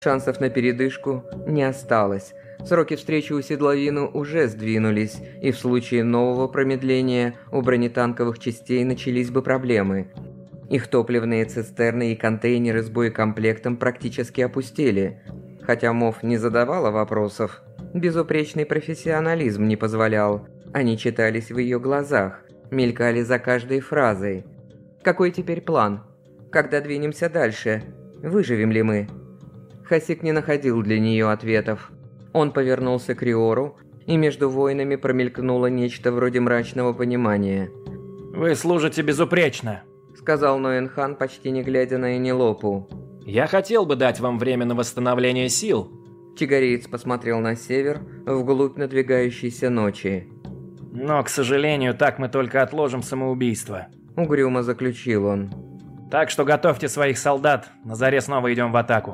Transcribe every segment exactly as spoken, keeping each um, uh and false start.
Шансов на передышку не осталось. Сроки встречи у седловины уже сдвинулись, и в случае нового промедления у бронетанковых частей начались бы проблемы. Их топливные цистерны и контейнеры с боекомплектом практически опустели. Хотя МОФ не задавала вопросов, безупречный профессионализм не позволял. Они читались в ее глазах, мелькали за каждой фразой. Какой теперь план? Когда двинемся дальше? Выживем ли мы? Хасик не находил для нее ответов. Он повернулся к Риору, и между воинами промелькнуло нечто вроде мрачного понимания. «Вы служите безупречно», — сказал Ноэнхан, почти не глядя на Энилопу. «Я хотел бы дать вам время на восстановление сил». Чигариец посмотрел на север, вглубь надвигающейся ночи. «Но, к сожалению, так мы только отложим самоубийство», — угрюмо заключил он. «Так что готовьте своих солдат, на заре снова идем в атаку».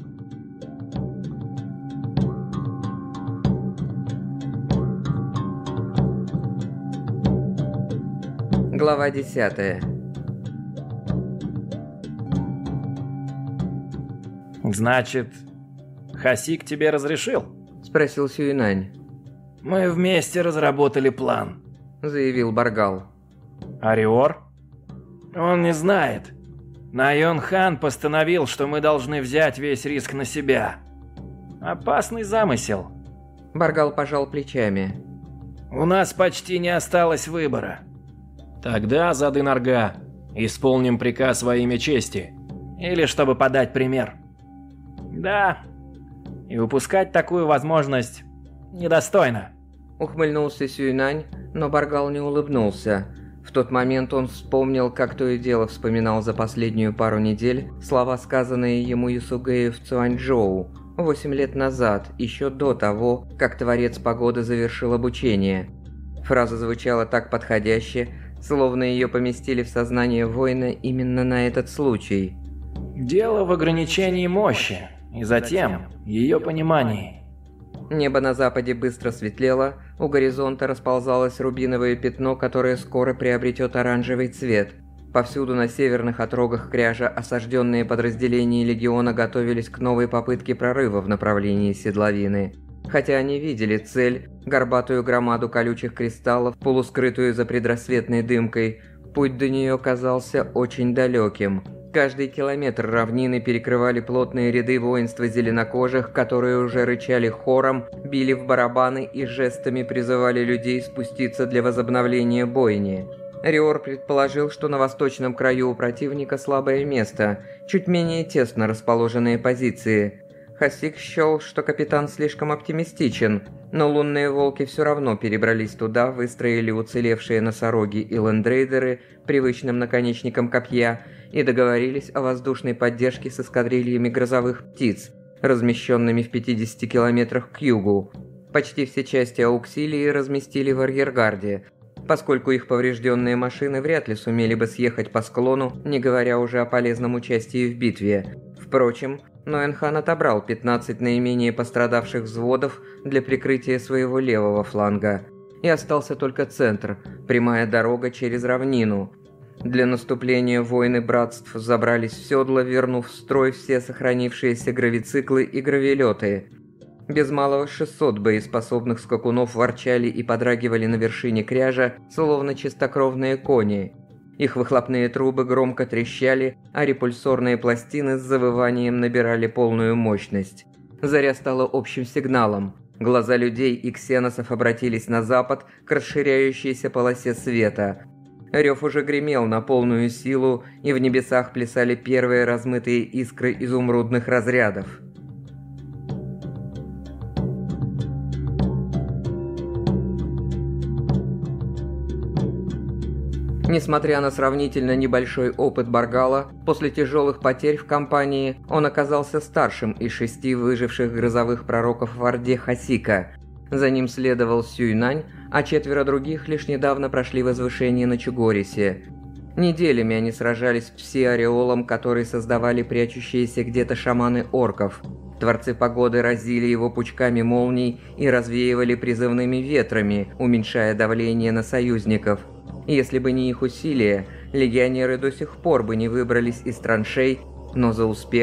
Глава десятая. «Значит, Хасик тебе разрешил?» – спросил Сюинань. «Мы вместе разработали план», – заявил Баргал. «Ариор?» «Он не знает. Найон Хан постановил, что мы должны взять весь риск на себя. Опасный замысел». Баргал пожал плечами. «У нас почти не осталось выбора». «Тогда, Зады-Нарга, исполним приказ во имя чести. Или чтобы подать пример». «Да, и упускать такую возможность недостойно», — ухмыльнулся Сюинань, но Баргал не улыбнулся. В тот момент он вспомнил, как то и дело вспоминал за последнюю пару недель слова, сказанные ему Юсугею в Цюаньчжоу восемь лет назад, еще до того, как Творец Погоды завершил обучение. Фраза звучала так подходяще, словно ее поместили в сознание воина именно на этот случай. «Дело в ограничении мощи, и затем ее понимании». Небо на западе быстро светлело, у горизонта расползалось рубиновое пятно, которое скоро приобретет оранжевый цвет. Повсюду на северных отрогах кряжа осажденные подразделения легиона готовились к новой попытке прорыва в направлении седловины. Хотя они видели цель, горбатую громаду колючих кристаллов, полускрытую за предрассветной дымкой, путь до нее казался очень далеким. Каждый километр равнины перекрывали плотные ряды воинства зеленокожих, которые уже рычали хором, били в барабаны и жестами призывали людей спуститься для возобновления бойни. Риор предположил, что на восточном краю у противника слабое место, чуть менее тесно расположенные позиции. Хасик счел, что капитан слишком оптимистичен, но лунные волки все равно перебрались туда, выстроили уцелевшие носороги и лендрейдеры привычным наконечником копья и договорились о воздушной поддержке с эскадрильями грозовых птиц, размещенными в пятидесяти километрах к югу. Почти все части ауксилии разместили в арьергарде, поскольку их поврежденные машины вряд ли сумели бы съехать по склону, не говоря уже о полезном участии в битве. Впрочем, Ноэнхан отобрал пятнадцать наименее пострадавших взводов для прикрытия своего левого фланга. И остался только центр, прямая дорога через равнину. Для наступления воины братств забрались в седла, вернув в строй все сохранившиеся гравициклы и гравелеты. Без малого шестьсот боеспособных скакунов ворчали и подрагивали на вершине кряжа, словно чистокровные кони. Их выхлопные трубы громко трещали, а репульсорные пластины с завыванием набирали полную мощность. Заря стала общим сигналом. Глаза людей и ксеносов обратились на запад к расширяющейся полосе света. Рев уже гремел на полную силу, и в небесах плясали первые размытые искры изумрудных разрядов. Несмотря на сравнительно небольшой опыт Баргала, после тяжелых потерь в кампании он оказался старшим из шести выживших грозовых пророков в Орде Хасика. За ним следовал Сюйнань, а четверо других лишь недавно прошли возвышение на Чугорисе. Неделями они сражались с пси-ореолом, который создавали прячущиеся где-то шаманы орков. Творцы погоды разили его пучками молний и развеивали призывными ветрами, уменьшая давление на союзников. Если бы не их усилия, легионеры до сих пор бы не выбрались из траншей, но за успех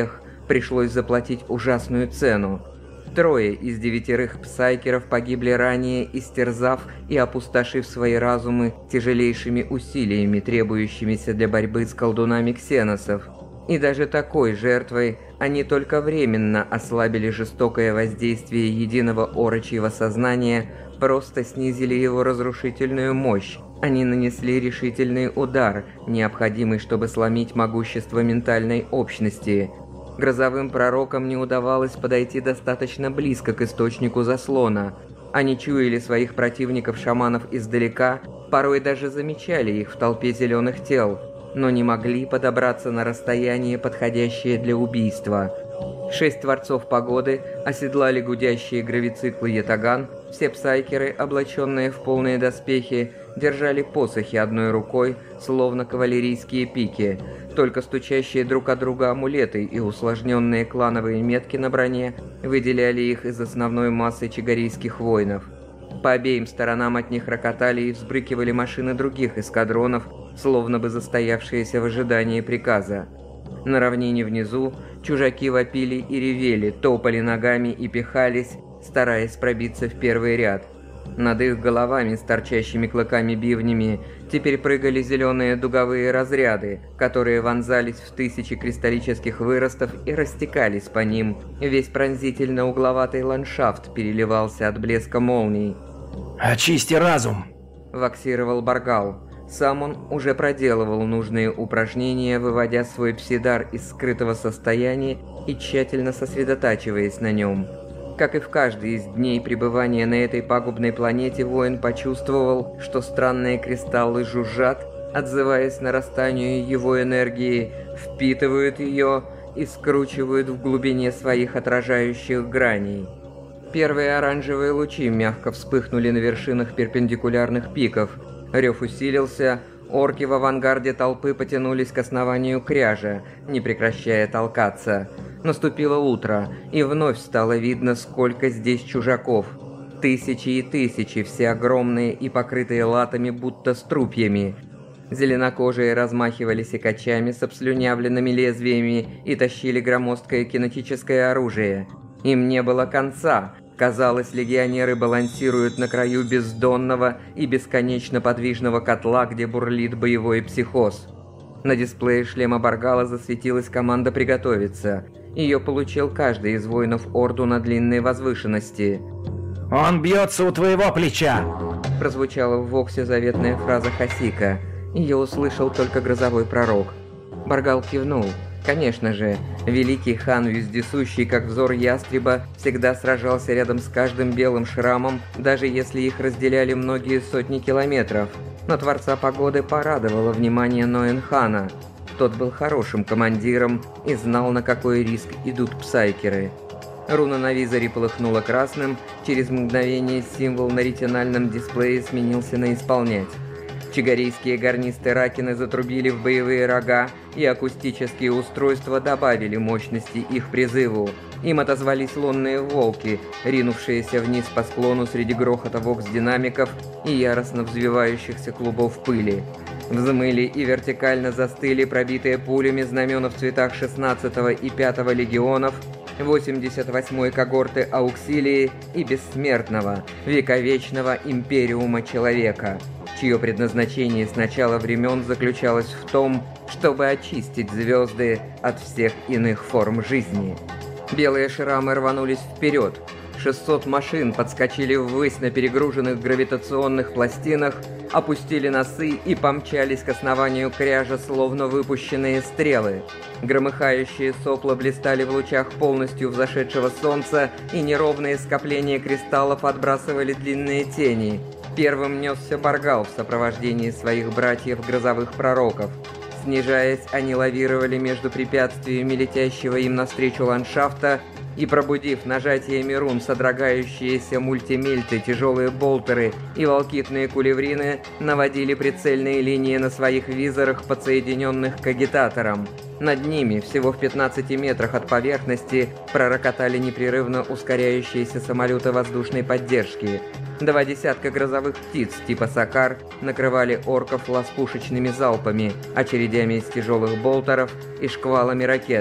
пришлось заплатить ужасную цену. Трое из девятерых псайкеров погибли ранее, истерзав и опустошив свои разумы тяжелейшими усилиями, требующимися для борьбы с колдунами ксеносов. И даже такой жертвой они только временно ослабили жестокое воздействие единого орочьего сознания, просто снизили его разрушительную мощь. Они нанесли решительный удар, необходимый, чтобы сломить могущество ментальной общности. Грозовым пророкам не удавалось подойти достаточно близко к источнику заслона. Они чуяли своих противников-шаманов издалека, порой даже замечали их в толпе зеленых тел, но не могли подобраться на расстояние, подходящее для убийства. Шесть Творцов Погоды оседлали гудящие гравициклы Ятаган, все псайкеры, облаченные в полные доспехи, держали посохи одной рукой, словно кавалерийские пики. Только стучащие друг от друга амулеты и усложненные клановые метки на броне выделяли их из основной массы чигарийских воинов. По обеим сторонам от них рокотали и взбрыкивали машины других эскадронов, словно бы застоявшиеся в ожидании приказа. На равнине внизу чужаки вопили и ревели, топали ногами и пихались, стараясь пробиться в первый ряд. Над их головами с торчащими клыками-бивнями теперь прыгали зеленые дуговые разряды, которые вонзались в тысячи кристаллических выростов и растекались по ним. Весь пронзительно угловатый ландшафт переливался от блеска молний. «Очисти разум!» – ваксировал Баргал. Сам он уже проделывал нужные упражнения, выводя свой псидар из скрытого состояния и тщательно сосредотачиваясь на нем. Как и в каждый из дней пребывания на этой пагубной планете, воин почувствовал, что странные кристаллы жужжат, отзываясь нарастанию его энергии, впитывают ее и скручивают в глубине своих отражающих граней. Первые оранжевые лучи мягко вспыхнули на вершинах перпендикулярных пиков. Рев усилился, орки в авангарде толпы потянулись к основанию кряжа, не прекращая толкаться. Наступило утро, и вновь стало видно, сколько здесь чужаков. Тысячи и тысячи, все огромные и покрытые латами, будто струпьями. Зеленокожие размахивали секачами с обслюнявленными лезвиями и тащили громоздкое кинетическое оружие. Им не было конца. Казалось, легионеры балансируют на краю бездонного и бесконечно подвижного котла, где бурлит боевой психоз. На дисплее шлема Баргала засветилась команда «Приготовиться». Ее получил каждый из воинов Орду на длинной возвышенности. «Он бьется у твоего плеча!» Прозвучала в Воксе заветная фраза Хасика. Ее услышал только грозовой пророк. Баргал кивнул. Конечно же, великий хан, вездесущий как взор ястреба, всегда сражался рядом с каждым белым шрамом, даже если их разделяли многие сотни километров. Но Творца Погоды порадовало внимание Ноэн-хана. Тот был хорошим командиром и знал, на какой риск идут псайкеры. Руна на визоре полыхнула красным, через мгновение символ на ретинальном дисплее сменился на «Исполнять». Чигарийские гарнисты Ракины затрубили в боевые рога, и акустические устройства добавили мощности их призыву. Им отозвались лунные волки, ринувшиеся вниз по склону среди грохота вокс-динамиков и яростно взвивающихся клубов пыли. Взмыли и вертикально застыли пробитые пулями знамена в цветах шестнадцатого и пятого легионов, восемьдесят восьмой когорты Ауксилии и бессмертного, вековечного Империума Человека, чье предназначение с начала времен заключалось в том, чтобы очистить звезды от всех иных форм жизни. Белые шрамы рванулись вперед. шестьсот машин подскочили ввысь на перегруженных гравитационных пластинах, опустили носы и помчались к основанию кряжа, словно выпущенные стрелы. Громыхающие сопла блистали в лучах полностью взошедшего солнца, и неровные скопления кристаллов отбрасывали длинные тени. Первым несся Баргал в сопровождении своих братьев-грозовых пророков. Снижаясь, они лавировали между препятствиями летящего им навстречу ландшафта, и, пробудив нажатиями рун содрогающиеся мультимельты, тяжелые болтеры и волкитные кулеврины, наводили прицельные линии на своих визорах, подсоединенных к агитаторам. Над ними, всего в пятнадцати метрах от поверхности, пророкотали непрерывно ускоряющиеся самолеты воздушной поддержки. Два десятка грозовых птиц типа Сакар накрывали орков ласпушечными залпами, очередями из тяжелых болтеров и шквалами ракет.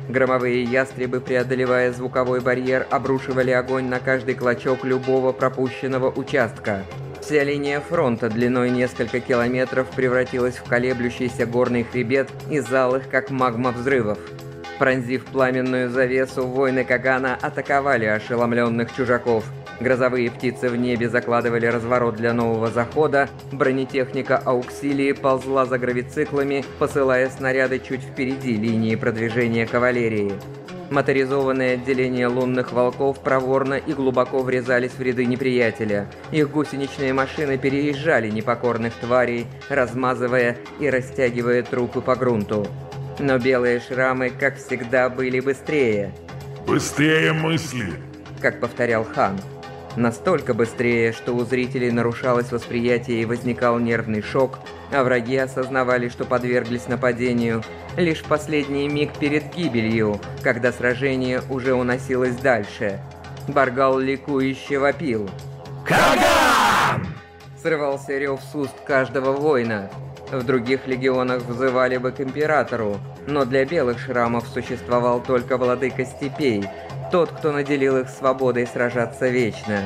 Громовые ястребы, преодолевая звуковой барьер, обрушивали огонь на каждый клочок любого пропущенного участка. Вся линия фронта длиной несколько километров превратилась в колеблющийся горный хребет из алых, как магма, взрывов. Пронзив пламенную завесу, воины Кагана атаковали ошеломленных чужаков. Грозовые птицы в небе закладывали разворот для нового захода, бронетехника Ауксилии ползла за гравициклами, посылая снаряды чуть впереди линии продвижения кавалерии. Моторизованные отделения лунных волков проворно и глубоко врезались в ряды неприятеля. Их гусеничные машины переезжали непокорных тварей, размазывая и растягивая трупы по грунту. Но белые шрамы, как всегда, были быстрее. «Быстрее мысли!» — как повторял хан. Настолько быстрее, что у зрителей нарушалось восприятие и возникал нервный шок, а враги осознавали, что подверглись нападению лишь в последний миг перед гибелью, когда сражение уже уносилось дальше. Баргал ликующе вопил. «Каган!» Срывался рев с уст каждого воина. В других легионах взывали бы к императору, но для белых шрамов существовал только владыка степей, тот, кто наделил их свободой сражаться вечно.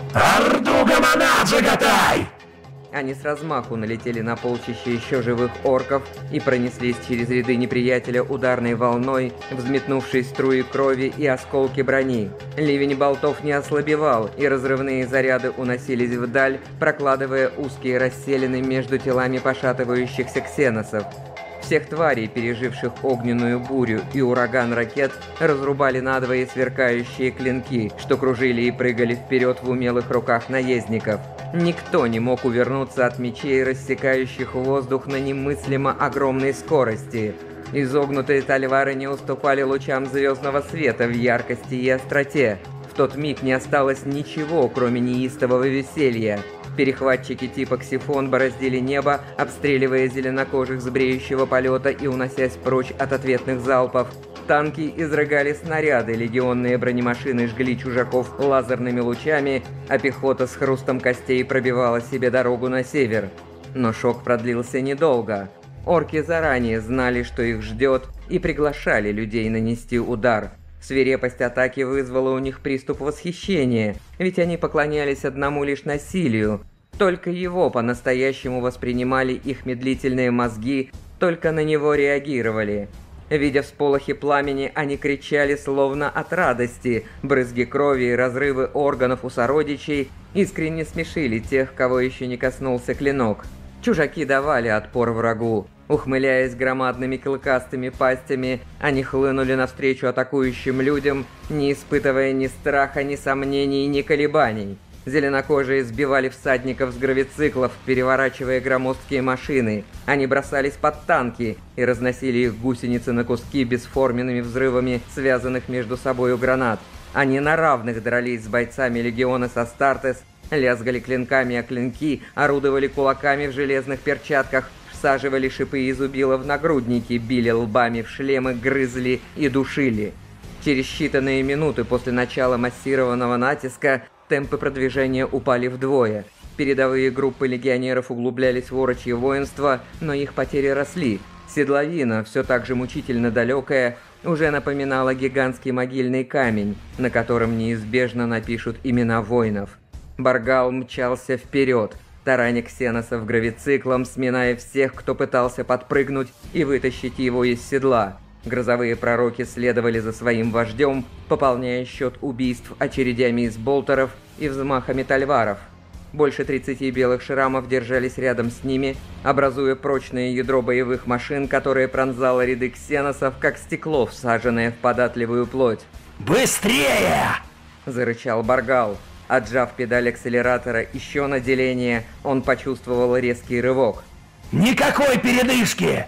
«Орду Гаманаджа готай!» Они с размаху налетели на полчище еще живых орков и пронеслись через ряды неприятеля ударной волной, взметнувшей струи крови и осколки брони. Ливень болтов не ослабевал, и разрывные заряды уносились вдаль, прокладывая узкие расселины между телами пошатывающихся ксеносов. Всех тварей, переживших огненную бурю и ураган ракет, разрубали надвое сверкающие клинки, что кружили и прыгали вперед в умелых руках наездников. Никто не мог увернуться от мечей, рассекающих воздух на немыслимо огромной скорости. Изогнутые тальвары не уступали лучам звездного света в яркости и остроте. В тот миг не осталось ничего, кроме неистового веселья. Перехватчики типа Ксифон бороздили небо, обстреливая зеленокожих с бреющего полета и уносясь прочь от ответных залпов. Танки изрыгали снаряды, легионные бронемашины жгли чужаков лазерными лучами, а пехота с хрустом костей пробивала себе дорогу на север. Но шок продлился недолго. Орки заранее знали, что их ждет, и приглашали людей нанести удар. Свирепость атаки вызвала у них приступ восхищения, ведь они поклонялись одному лишь насилию. Только его по-настоящему воспринимали их медлительные мозги, только на него реагировали. Видя всполохи пламени, они кричали словно от радости. Брызги крови и разрывы органов у сородичей искренне смешили тех, кого еще не коснулся клинок. Чужаки давали отпор врагу. Ухмыляясь громадными клыкастыми пастями, они хлынули навстречу атакующим людям, не испытывая ни страха, ни сомнений, ни колебаний. Зеленокожие сбивали всадников с гравициклов, переворачивая громоздкие машины. Они бросались под танки и разносили их гусеницы на куски бесформенными взрывами, связанных между собою гранат. Они на равных дрались с бойцами легиона Састартес, лязгали клинками о клинки, орудовали кулаками в железных перчатках, всаживали шипы и зубила в нагрудники, били лбами в шлемы, грызли и душили. Через считанные минуты после начала массированного натиска темпы продвижения упали вдвое. Передовые группы легионеров углублялись в орочье воинство, но их потери росли. Седловина, все так же мучительно далекая, уже напоминала гигантский могильный камень, на котором неизбежно напишут имена воинов. Баргал мчался вперед, тараня ксеносов гравициклом, сминая всех, кто пытался подпрыгнуть и вытащить его из седла. Грозовые пророки следовали за своим вождем, пополняя счет убийств очередями из болтеров и взмахами тальваров. Больше тридцати белых шрамов держались рядом с ними, образуя прочное ядро боевых машин, которое пронзало ряды ксеносов, как стекло, всаженное в податливую плоть. «Быстрее!» – зарычал Баргал. Отжав педаль акселератора еще на деление, он почувствовал резкий рывок. «Никакой передышки!»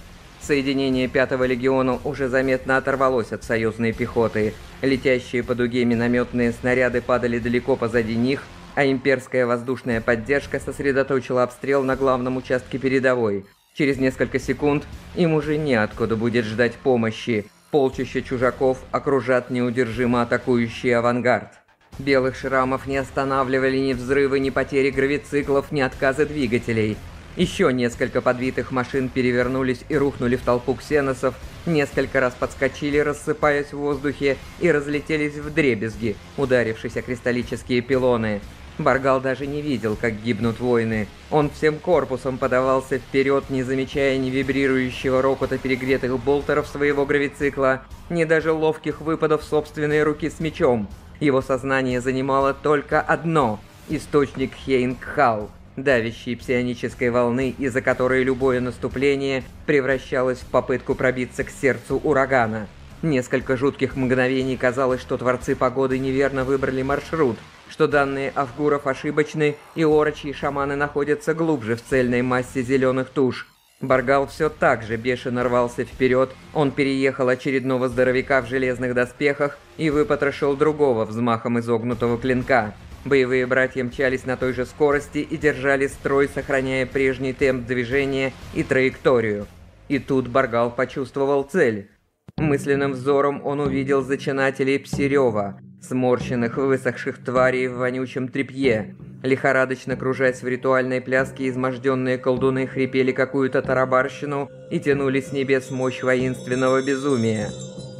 Соединение пятого легиона уже заметно оторвалось от союзной пехоты. Летящие по дуге минометные снаряды падали далеко позади них, а имперская воздушная поддержка сосредоточила обстрел на главном участке передовой. Через несколько секунд им уже неоткуда будет ждать помощи. Полчища чужаков окружат неудержимо атакующий авангард. Белых шрамов не останавливали ни взрывы, ни потери гравициклов, ни отказы двигателей. Еще несколько подбитых машин перевернулись и рухнули в толпу ксеносов, несколько раз подскочили, рассыпаясь в воздухе, и разлетелись вдребезги, ударившись о кристаллические пилоны. Баргал даже не видел, как гибнут воины. Он всем корпусом подавался вперед, не замечая ни вибрирующего рокота перегретых болтеров своего гравицикла, ни даже ловких выпадов собственной руки с мечом. Его сознание занимало только одно — источник Хейн-Кхал, давящей псионической волны, из-за которой любое наступление превращалось в попытку пробиться к сердцу урагана. Несколько жутких мгновений казалось, что творцы погоды неверно выбрали маршрут, что данные Авгуров ошибочны, и орочьи шаманы находятся глубже в цельной массе зеленых туш. Баргал все так же бешено рвался вперед, он переехал очередного здоровяка в железных доспехах и выпотрошил другого взмахом изогнутого клинка. Боевые братья мчались на той же скорости и держали строй, сохраняя прежний темп движения и траекторию. И тут Баргал почувствовал цель. Мысленным взором он увидел зачинателей Псирева, сморщенных, высохших тварей в вонючем тряпье. Лихорадочно кружась в ритуальной пляске, изможденные колдуны хрипели какую-то тарабарщину и тянули с небес мощь воинственного безумия.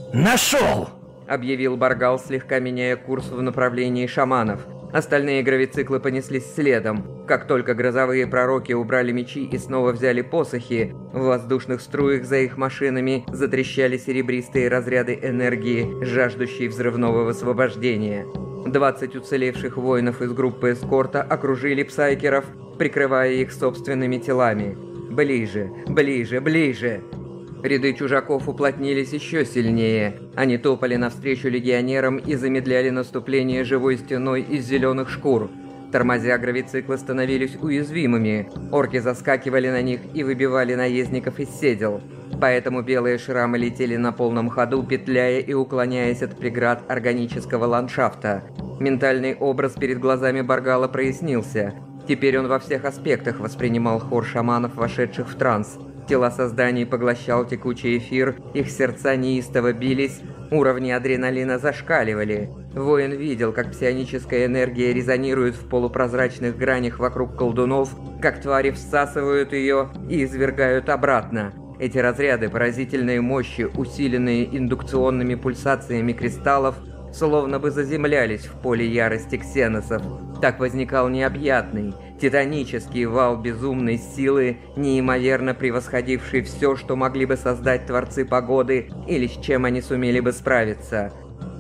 Нашел! Объявил Баргал, слегка меняя курс в направлении шаманов. Остальные гравициклы понеслись следом. Как только грозовые пророки убрали мечи и снова взяли посохи, в воздушных струях за их машинами затрещали серебристые разряды энергии, жаждущие взрывного высвобождения. двадцать уцелевших воинов из группы эскорта окружили псайкеров, прикрывая их собственными телами. Ближе, ближе, ближе! Ряды чужаков уплотнились еще сильнее. Они топали навстречу легионерам и замедляли наступление живой стеной из зеленых шкур. Тормозя, гравициклы становились уязвимыми. Орки заскакивали на них и выбивали наездников из седел. Поэтому белые шрамы летели на полном ходу, петляя и уклоняясь от преград органического ландшафта. Ментальный образ перед глазами Баргала прояснился. Теперь он во всех аспектах воспринимал хор шаманов, вошедших в транс. Тела созданий поглощал текучий эфир, их сердца неистово бились, уровни адреналина зашкаливали. Воин видел, как псионическая энергия резонирует в полупрозрачных гранях вокруг колдунов, как твари всасывают ее и извергают обратно. Эти разряды поразительной мощи, усиленные индукционными пульсациями кристаллов, словно бы заземлялись в поле ярости ксеносов. Так возникал необъятный, титанический вал безумной силы, неимоверно превосходивший все, что могли бы создать творцы погоды или с чем они сумели бы справиться.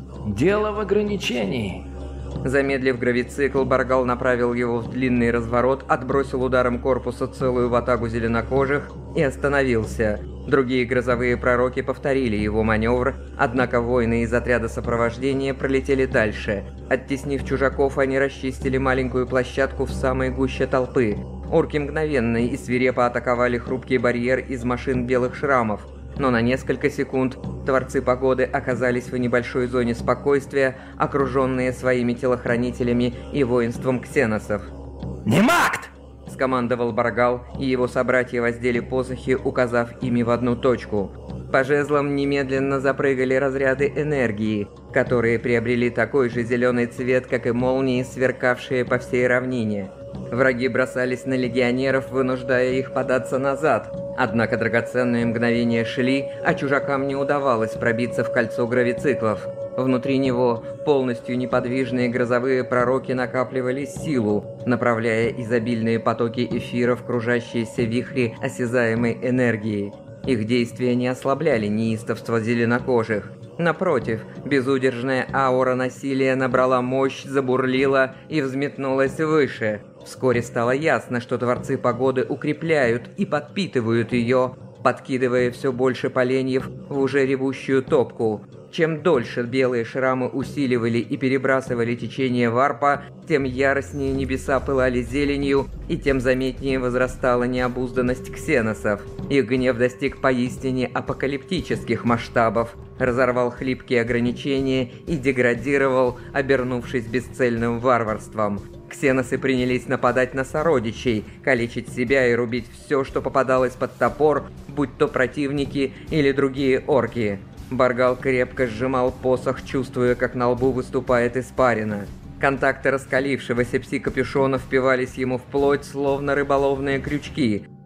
Дело в ограничении. Замедлив гравицикл, Баргал направил его в длинный разворот, отбросил ударом корпуса целую ватагу зеленокожих и остановился. Другие грозовые пророки повторили его маневр, однако воины из отряда сопровождения пролетели дальше. Оттеснив чужаков, они расчистили маленькую площадку в самой гуще толпы. Орки мгновенно и свирепо атаковали хрупкий барьер из машин белых шрамов. Но на несколько секунд творцы погоды оказались в небольшой зоне спокойствия, окруженные своими телохранителями и воинством ксеносов. «Немакт!» — скомандовал Баргал, и его собратья воздели посохи, указав ими в одну точку. По жезлам немедленно запрыгали разряды энергии, которые приобрели такой же зеленый цвет, как и молнии, сверкавшие по всей равнине. Враги бросались на легионеров, вынуждая их податься назад. Однако драгоценные мгновения шли, а чужакам не удавалось пробиться в кольцо гравициклов. Внутри него полностью неподвижные грозовые пророки накапливали силу, направляя изобильные потоки эфира в кружащиеся вихри осязаемой энергии. Их действия не ослабляли неистовство зеленокожих. Напротив, безудержная аура насилия набрала мощь, забурлила и взметнулась выше. Вскоре стало ясно, что творцы погоды укрепляют и подпитывают ее, подкидывая все больше поленьев в уже ревущую топку. Чем дольше белые шрамы усиливали и перебрасывали течение варпа, тем яростнее небеса пылали зеленью, и тем заметнее возрастала необузданность ксеносов. Их гнев достиг поистине апокалиптических масштабов, разорвал хлипкие ограничения и деградировал, обернувшись бесцельным варварством. Ксеносы принялись нападать на сородичей, калечить себя и рубить все, что попадалось под топор, будь то противники или другие орки. Баргал крепко сжимал посох, чувствуя, как на лбу выступает испарина. Контакты раскалившегося пси-капюшона впивались ему в плоть, словно рыболовные крючки.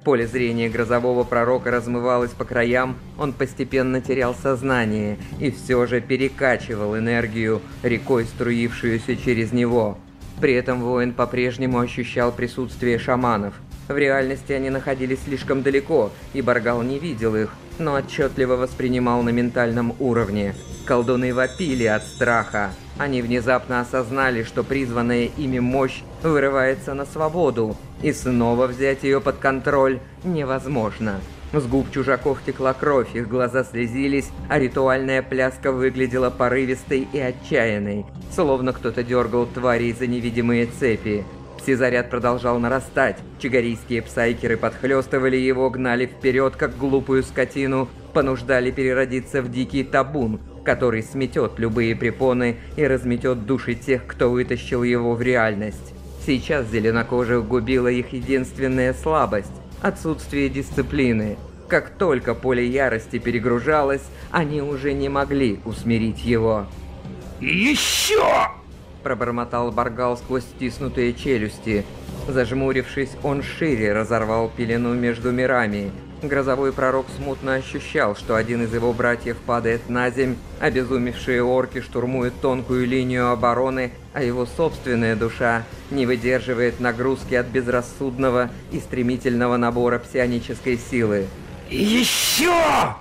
Поле зрения грозового пророка размывалось по краям, он постепенно терял сознание и все же перекачивал энергию, рекой струившуюся через него. При этом воин по-прежнему ощущал присутствие шаманов. В реальности они находились слишком далеко, и Баргал не видел их, но отчетливо воспринимал на ментальном уровне. Колдуны вопили от страха. Они внезапно осознали, что призванная ими мощь вырывается на свободу, и снова взять ее под контроль невозможно. С губ чужаков текла кровь, их глаза слезились, а ритуальная пляска выглядела порывистой и отчаянной, словно кто-то дергал тварей за невидимые цепи. Пси-заряд продолжал нарастать, чигарийские псайкеры подхлёстывали его, гнали вперед, как глупую скотину, понуждали переродиться в дикий табун, который сметет любые препоны и разметет души тех, кто вытащил его в реальность. Сейчас зеленокожих губила их единственная слабость – отсутствие дисциплины. Как только поле ярости перегружалось, они уже не могли усмирить его. Еще! Пробормотал Баргал сквозь стиснутые челюсти. Зажмурившись, он шире разорвал пелену между мирами. Грозовой пророк смутно ощущал, что один из его братьев падает на земь, обезумевшие орки штурмуют тонкую линию обороны, а его собственная душа не выдерживает нагрузки от безрассудного и стремительного набора псионической силы. Еще!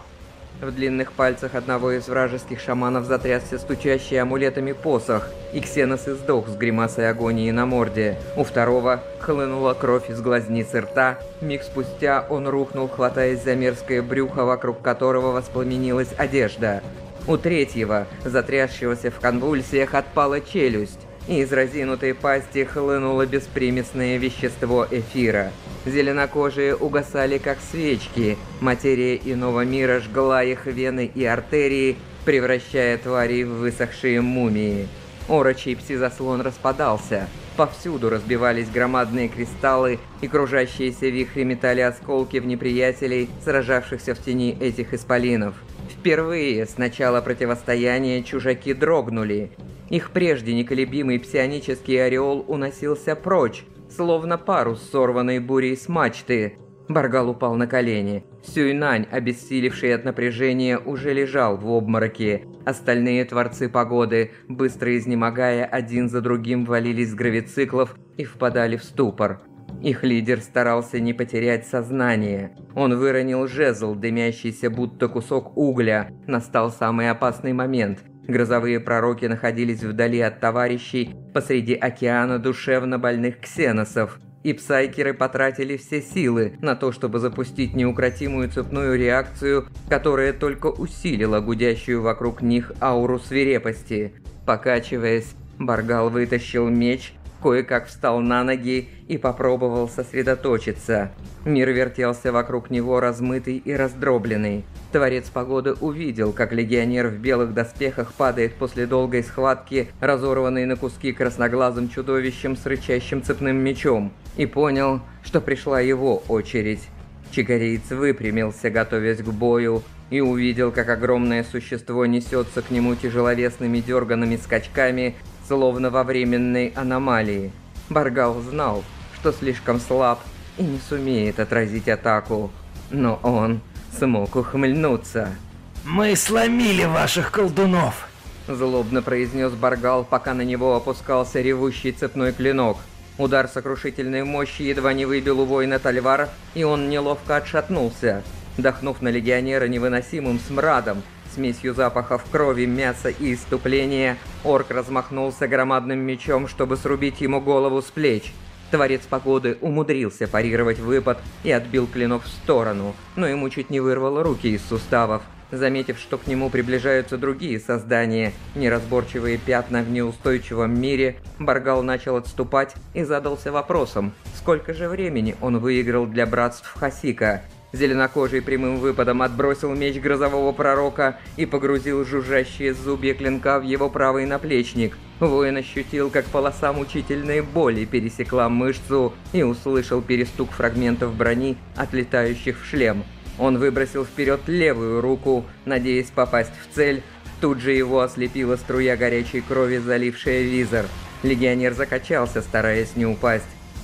В длинных пальцах одного из вражеских шаманов затрясся стучащий амулетами посох, и Ксенос издох с гримасой агонии на морде. У второго хлынула кровь из глазниц рта, миг спустя он рухнул, хватаясь за мерзкое брюхо, вокруг которого воспламенилась одежда. У третьего, затрясшегося в конвульсиях, отпала челюсть, и из разинутой пасти хлынуло беспримесное вещество эфира. Зеленокожие угасали как свечки, материя иного мира жгла их вены и артерии, превращая тварей в высохшие мумии. Орочий пси-заслон распадался, повсюду разбивались громадные кристаллы, и кружащиеся вихри метали осколки в неприятелей, сражавшихся в тени этих исполинов. Впервые с начала противостояния чужаки дрогнули. Их прежде неколебимый псионический ореол уносился прочь, словно парус, сорванный бурей с мачты. Баргал упал на колени. Сюйнань, обессилевший от напряжения, уже лежал в обмороке. Остальные творцы погоды, быстро изнемогая, один за другим валились с гравициклов и впадали в ступор. Их лидер старался не потерять сознание. Он выронил жезл, дымящийся будто кусок угля. Настал самый опасный момент. Грозовые пророки находились вдали от товарищей посреди океана душевно больных ксеносов. И псайкеры потратили все силы на то, чтобы запустить неукротимую цепную реакцию, которая только усилила гудящую вокруг них ауру свирепости. Покачиваясь, Баргал вытащил меч, кое-как встал на ноги и попробовал сосредоточиться. Мир вертелся вокруг него, размытый и раздробленный. Творец погоды увидел, как легионер в белых доспехах падает после долгой схватки, разорванный на куски красноглазым чудовищем с рычащим цепным мечом, и понял, что пришла его очередь. Чигариец выпрямился, готовясь к бою, и увидел, как огромное существо несется к нему тяжеловесными дерганными скачками, словно во временной аномалии. Баргал знал, что слишком слаб и не сумеет отразить атаку, но он смог ухмыльнуться. «Мы сломили ваших колдунов!» Злобно произнес Баргал, пока на него опускался ревущий цепной клинок. Удар сокрушительной мощи едва не выбил у воина Тальвар, и он неловко отшатнулся. Дохнув на легионера невыносимым смрадом, смесью запахов крови, мяса и исступления, орк размахнулся громадным мечом, чтобы срубить ему голову с плеч. Творец погоды умудрился парировать выпад и отбил клинок в сторону, но ему чуть не вырвало руки из суставов. Заметив, что к нему приближаются другие создания, неразборчивые пятна в неустойчивом мире, Баргал начал отступать и задался вопросом, сколько же времени он выиграл для братств Хасика. Зеленокожий прямым выпадом отбросил меч грозового пророка и погрузил жужжащие зубья клинка в его правый наплечник. Воин ощутил, как полоса мучительной боли пересекла мышцу, и услышал перестук фрагментов брони, отлетающих в шлем. Он выбросил вперед левую руку, надеясь попасть в цель. Тут же его ослепила струя горячей крови, залившая визор. Легионер закачался, стараясь не упасть.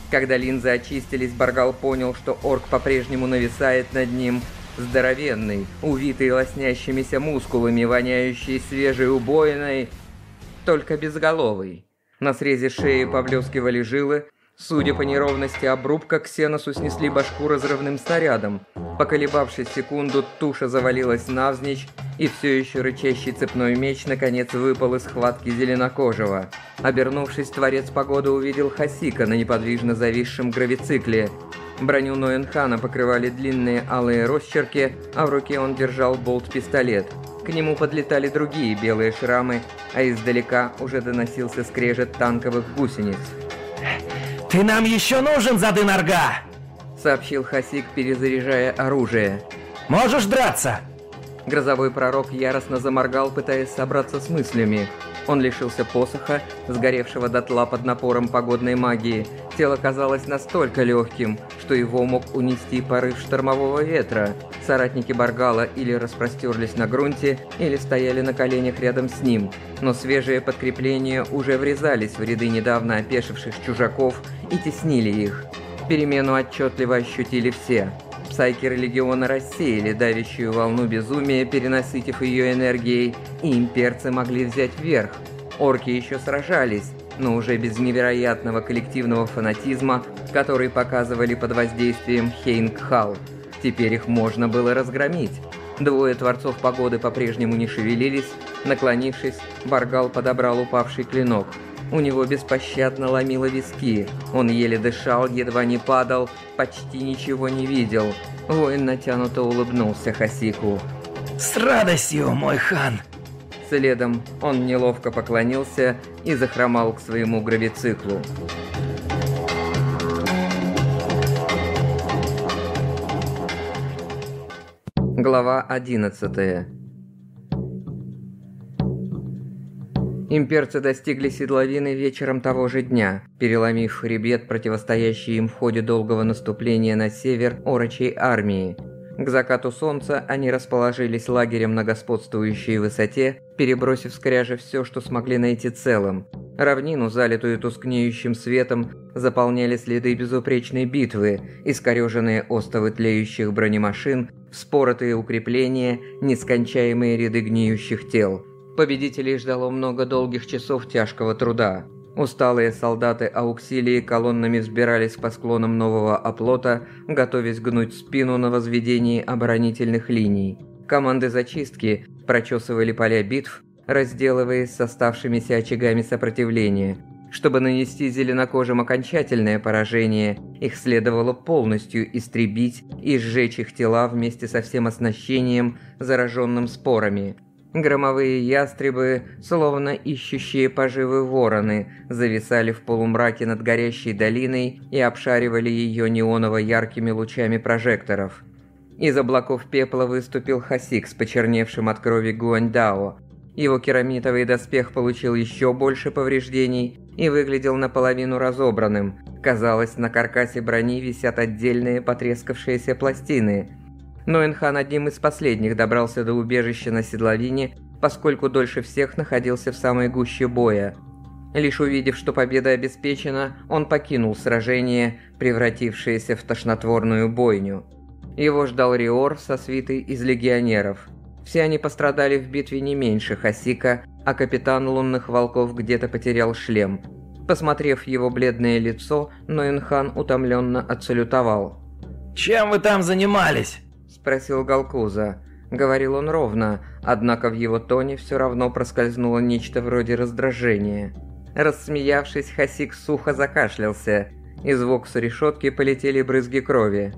Когда линзы очистились, Баргал понял, что орк по-прежнему нависает над ним, здоровенный, увитый лоснящимися мускулами, воняющий свежей убойной, только безголовый. На срезе шеи поблескивали жилы. Судя по неровности обрубка, Ксеносу снесли башку разрывным снарядом. Поколебавшись секунду, туша завалилась навзничь, и все еще рычащий цепной меч наконец выпал из схватки зеленокожего. Обернувшись, творец погоды увидел Хасика на неподвижно зависшем гравицикле. Броню Ноэнхана покрывали длинные алые росчерки, а в руке он держал болт-пистолет. К нему подлетали другие белые шрамы, а издалека уже доносился скрежет танковых гусениц. «Ты нам еще нужен, Задын-Арга!» — сообщил Хасик, перезаряжая оружие. «Можешь драться?» Грозовой пророк яростно заморгал, пытаясь собраться с мыслями. Он лишился посоха, сгоревшего дотла под напором погодной магии. Тело казалось настолько легким, что его мог унести порыв штормового ветра. Соратники Баргала или распростерлись на грунте, или стояли на коленях рядом с ним. Но свежие подкрепления уже врезались в ряды недавно опешивших чужаков и теснили их. Перемену отчетливо ощутили все. Псайкеры Легиона рассеяли давящую волну безумия, перенасытив ее энергией, и имперцы могли взять верх. Орки еще сражались, но уже без невероятного коллективного фанатизма, который показывали под воздействием Хейн-Кхал. Теперь их можно было разгромить. Двое Творцов Погоды по-прежнему не шевелились. Наклонившись, Баргал подобрал упавший клинок. У него беспощадно ломило виски. Он еле дышал, едва не падал, почти ничего не видел. Воин натянуто улыбнулся Хасику. «С радостью, мой хан!» Следом он неловко поклонился и захромал к своему гравициклу. Глава одиннадцатая. Имперцы достигли седловины вечером того же дня, переломив хребет, противостоящий им в ходе долгого наступления на север орочей армии. К закату солнца они расположились лагерем на господствующей высоте, перебросив с кряжа все, что смогли найти целым. Равнину, залитую тускнеющим светом, заполняли следы безупречной битвы, искореженные остовы тлеющих бронемашин, вспоротые укрепления, нескончаемые ряды гниющих тел. Победителей ждало много долгих часов тяжкого труда. Усталые солдаты Ауксилии колоннами взбирались по склонам нового оплота, готовясь гнуть спину на возведении оборонительных линий. Команды зачистки прочесывали поля битв, разделываясь с оставшимися очагами сопротивления. Чтобы нанести зеленокожим окончательное поражение, их следовало полностью истребить и сжечь их тела вместе со всем оснащением, зараженным спорами. Громовые ястребы, словно ищущие поживы вороны, зависали в полумраке над горящей долиной и обшаривали ее неоново-яркими лучами прожекторов. Из облаков пепла выступил Хасик с почерневшим от крови Гуаньдао. Его керамитовый доспех получил еще больше повреждений и выглядел наполовину разобранным. Казалось, на каркасе брони висят отдельные потрескавшиеся пластины. Ноэнхан одним из последних добрался до убежища на седловине, поскольку дольше всех находился в самой гуще боя. Лишь увидев, что победа обеспечена, он покинул сражение, превратившееся в тошнотворную бойню. Его ждал Риор со свитой из легионеров. Все они пострадали в битве не меньше Хасика, а капитан лунных волков где-то потерял шлем. Посмотрев его бледное лицо, Ноэнхан утомленно отсалютовал. «Чем вы там занимались?» — спросил Галкуза. Говорил он ровно, однако в его тоне все равно проскользнуло нечто вроде раздражения. Рассмеявшись, Хасик сухо закашлялся. Из вокса решетки полетели брызги крови.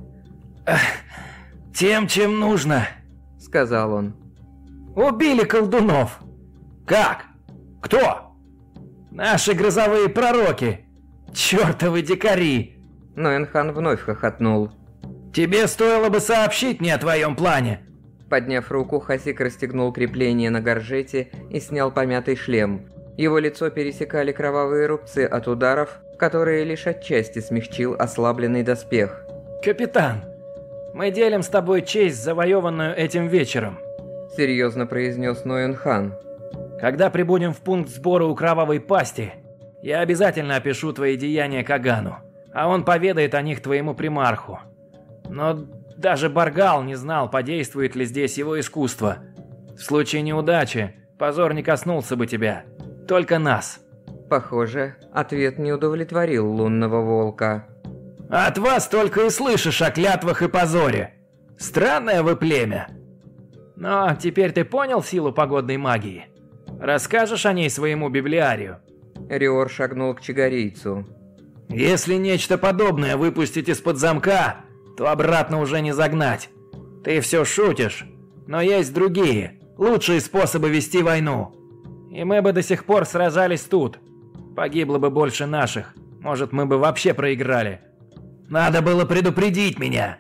«Тем, чем нужно», — сказал он. «Убили колдунов». «Как? Кто?» «Наши грозовые пророки. Чёртовы дикари!» Ноэнхан вновь хохотнул. «Тебе стоило бы сообщить мне о твоем плане!» Подняв руку, Хасик расстегнул крепление на горжете и снял помятый шлем. Его лицо пересекали кровавые рубцы от ударов, которые лишь отчасти смягчил ослабленный доспех. «Капитан, мы делим с тобой честь, завоеванную этим вечером», — серьезно произнес Ноэнхан. «Когда прибудем в пункт сбора у Кровавой Пасти, я обязательно опишу твои деяния Кагану. а он поведает о них твоему примарху. Но даже Баргал не знал, подействует ли здесь его искусство. В случае неудачи позор не коснулся бы тебя, только нас. Похоже, ответ не удовлетворил лунного волка. От вас только и слышишь о клятвах и позоре. Странное вы племя. Но теперь ты понял силу погодной магии? Расскажешь о ней своему библиарию? Риор шагнул к чигарийцу. Если нечто подобное выпустить из-под замка, то обратно уже не загнать. Ты все шутишь, но есть другие, лучшие способы вести войну. И мы бы до сих пор сражались тут. Погибло бы больше наших. Может, мы бы вообще проиграли. Надо было предупредить меня.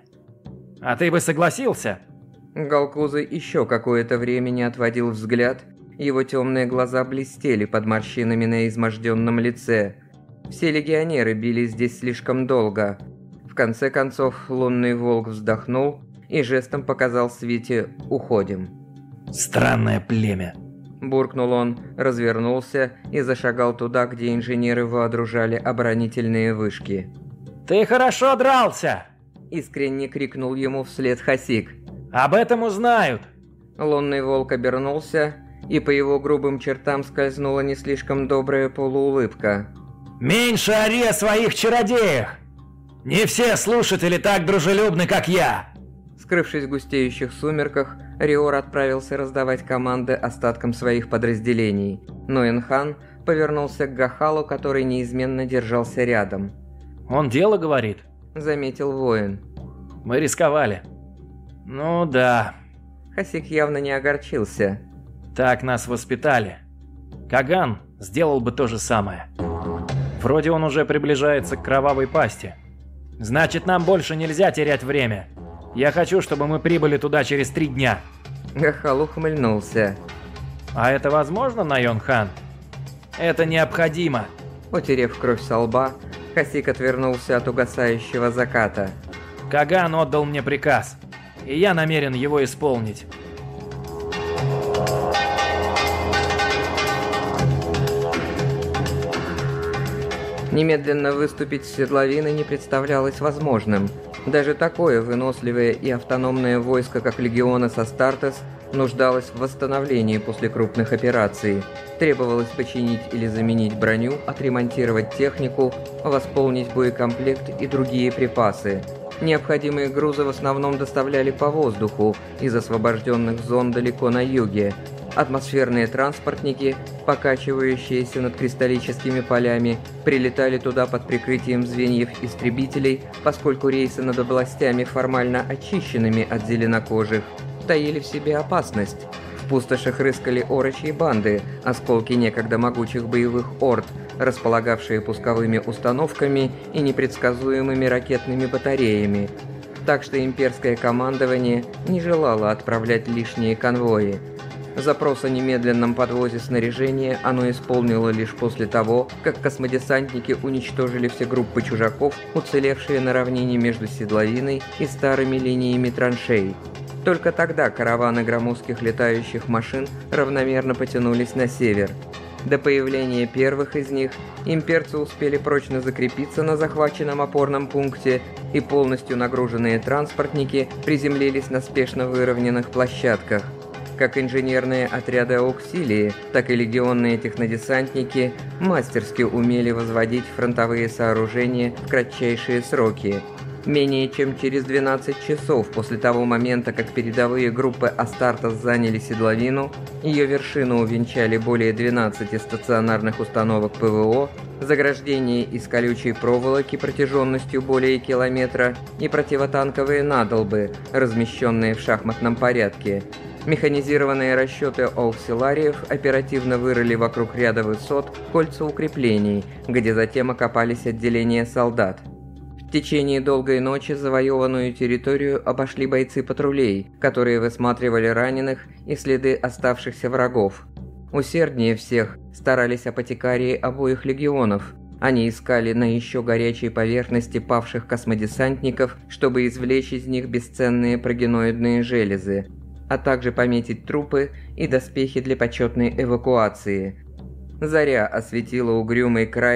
А ты бы согласился? Галкузы еще какое-то время не отводил взгляд. Его темные глаза блестели под морщинами на изможденном лице. Все легионеры били здесь слишком долго. В конце концов, лунный волк вздохнул и жестом показал Свите «Уходим». Странное племя. Буркнул он, развернулся и зашагал туда, где инженеры воодружали оборонительные вышки. «Ты хорошо дрался!» – искренне крикнул ему вслед Хасик. «Об этом узнают!» Лунный волк обернулся, и по его грубым чертам скользнула не слишком добрая полуулыбка. «Меньше ори о своих чародеях! Не все слушатели так дружелюбны, как я!» Скрывшись в густеющих сумерках, Риор отправился раздавать команды остаткам своих подразделений, но Энхан повернулся к Гахалу, который неизменно держался рядом. «Он дело говорит», — заметил воин. «Мы рисковали». «Ну да». Хасик явно не огорчился. «Так нас воспитали. Каган сделал бы то же самое. Вроде он уже приближается к кровавой пасти. Значит, нам больше нельзя терять время. Я хочу, чтобы мы прибыли туда через три дня». Гахал ухмыльнулся. «А это возможно, Найон-хан?» «Это необходимо». Утерев кровь со лба, Хасик отвернулся от угасающего заката. «Каган отдал мне приказ, и я намерен его исполнить». Немедленно выступить с седловины не представлялось возможным. Даже такое выносливое и автономное войско, как легионы Астартес, нуждалось в восстановлении после крупных операций. Требовалось починить или заменить броню, отремонтировать технику, восполнить боекомплект и другие припасы. Необходимые грузы в основном доставляли по воздуху из освобожденных зон далеко на юге. Атмосферные транспортники, покачивающиеся над кристаллическими полями, прилетали туда под прикрытием звеньев истребителей, поскольку рейсы над областями, формально очищенными от зеленокожих, таили в себе опасность. В пустошах рыскали орочьи банды, осколки некогда могучих боевых орд, располагавшие пусковыми установками и непредсказуемыми ракетными батареями. Так что имперское командование не желало отправлять лишние конвои. Запрос о немедленном подвозе снаряжения оно исполнило лишь после того, как космодесантники уничтожили все группы чужаков, уцелевшие на равнине между седловиной и старыми линиями траншей. Только тогда караваны громоздких летающих машин равномерно потянулись на север. До появления первых из них имперцы успели прочно закрепиться на захваченном опорном пункте, и полностью нагруженные транспортники приземлились на спешно выровненных площадках. Как инженерные отряды Ауксилии, так и легионные технодесантники мастерски умели возводить фронтовые сооружения в кратчайшие сроки. Менее чем через двенадцать часов после того момента, как передовые группы Астартес заняли седловину, ее вершину увенчали более двенадцати стационарных установок ПВО, заграждение из колючей проволоки протяженностью более километра и противотанковые надолбы, размещенные в шахматном порядке. Механизированные расчеты ауксилариев оперативно вырыли вокруг ряда высот кольца укреплений, где затем окопались отделения солдат. В течение долгой ночи завоеванную территорию обошли бойцы патрулей, которые высматривали раненых и следы оставшихся врагов. Усерднее всех старались апотекарии обоих легионов. Они искали на еще горячей поверхности павших космодесантников, чтобы извлечь из них бесценные прогеноидные железы, а также пометить трупы и доспехи для почетной эвакуации. Заря осветила угрюмый край,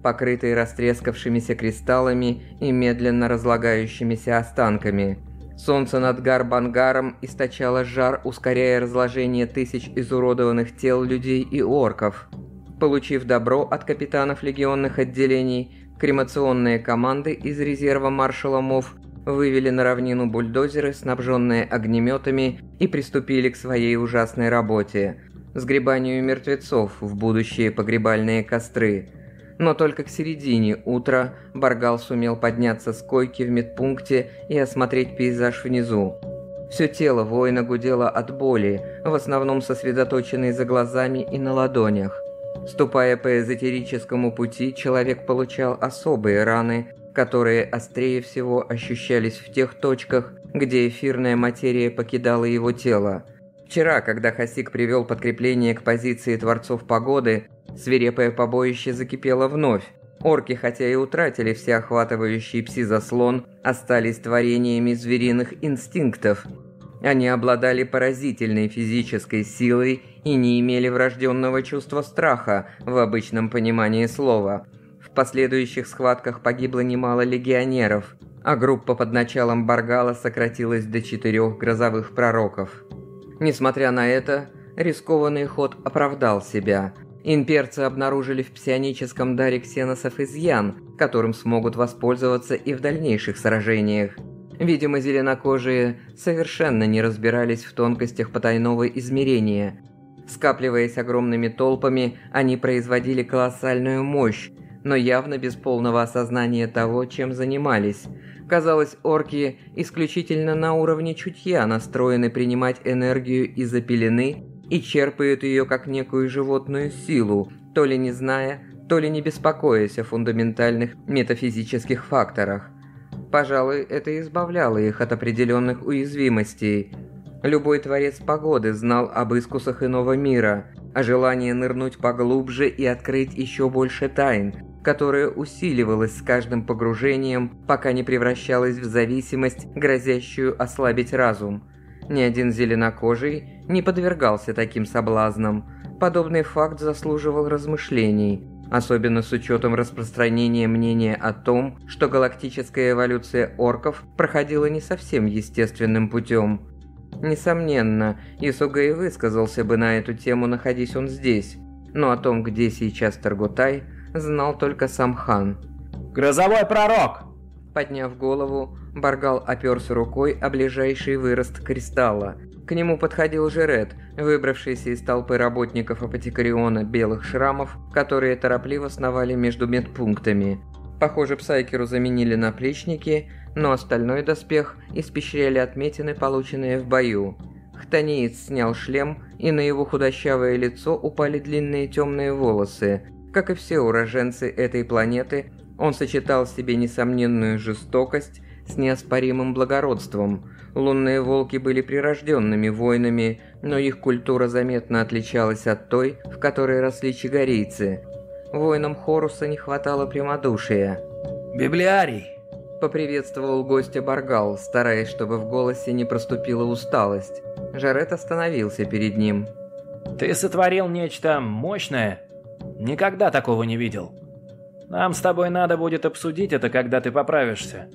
покрытый растрескавшимися кристаллами и медленно разлагающимися останками. Солнце над Гарбангаром источало жар, ускоряя разложение тысяч изуродованных тел людей и орков. Получив добро от капитанов легионных отделений, кремационные команды из резерва маршала Мов вывели на равнину бульдозеры, снабженные огнеметами, и приступили к своей ужасной работе – сгребанию мертвецов в будущие погребальные костры. Но только к середине утра Баргал сумел подняться с койки в медпункте и осмотреть пейзаж внизу. Все тело воина гудело от боли, в основном сосредоточенной за глазами и на ладонях. Ступая по эзотерическому пути, человек получал особые раны, которые острее всего ощущались в тех точках, где эфирная материя покидала его тело. Вчера, когда Хасик привел подкрепление к позиции Творцов Погоды, свирепое побоище закипело вновь. Орки, хотя и утратили всеохватывающий пси-заслон, остались творениями звериных инстинктов. Они обладали поразительной физической силой и не имели врожденного чувства страха в обычном понимании слова. В последующих схватках погибло немало легионеров, а группа под началом Баргала сократилась до четырех грозовых пророков. Несмотря на это, рискованный ход оправдал себя. Имперцы обнаружили в псионическом даре ксеносов изъян, которым смогут воспользоваться и в дальнейших сражениях. Видимо, зеленокожие совершенно не разбирались в тонкостях потайного измерения. Скапливаясь огромными толпами, они производили колоссальную мощь, но явно без полного осознания того, чем занимались. Казалось, орки исключительно на уровне чутья настроены принимать энергию из-за пелены и черпают ее как некую животную силу, то ли не зная, то ли не беспокоясь о фундаментальных метафизических факторах. Пожалуй, это избавляло их от определенных уязвимостей. Любой творец погоды знал об искусах иного мира, о желании нырнуть поглубже и открыть еще больше тайн, которое усиливалось с каждым погружением, пока не превращалось в зависимость, грозящую ослабить разум. Ни один зеленокожий не подвергался таким соблазнам. Подобный факт заслуживал размышлений, особенно с учетом распространения мнения о том, что галактическая эволюция орков проходила не совсем естественным путем. Несомненно, Исугэй высказался бы на эту тему, находясь он здесь, но о том, где сейчас Таргутай, знал только сам хан. «Грозовой пророк!» Подняв голову, Баргал оперся рукой о ближайший вырост кристалла. К нему подходил Жерет, выбравшийся из толпы работников апотекариона белых шрамов, которые торопливо сновали между медпунктами. Похоже, Псайкеру заменили наплечники, но остальной доспех испещряли отметины, полученные в бою. Хтониец снял шлем, и на его худощавое лицо упали длинные темные волосы. Как и все уроженцы этой планеты, он сочетал в себе несомненную жестокость с неоспоримым благородством. Лунные волки были прирожденными воинами, но их культура заметно отличалась от той, в которой росли чигарийцы. Воинам Хоруса не хватало прямодушия. «Библиарий!» – поприветствовал гостя Баргал, стараясь, чтобы в голосе не проступила усталость. Жарет остановился перед ним. «Ты сотворил нечто мощное? Никогда такого не видел. Нам с тобой надо будет обсудить это, когда ты поправишься.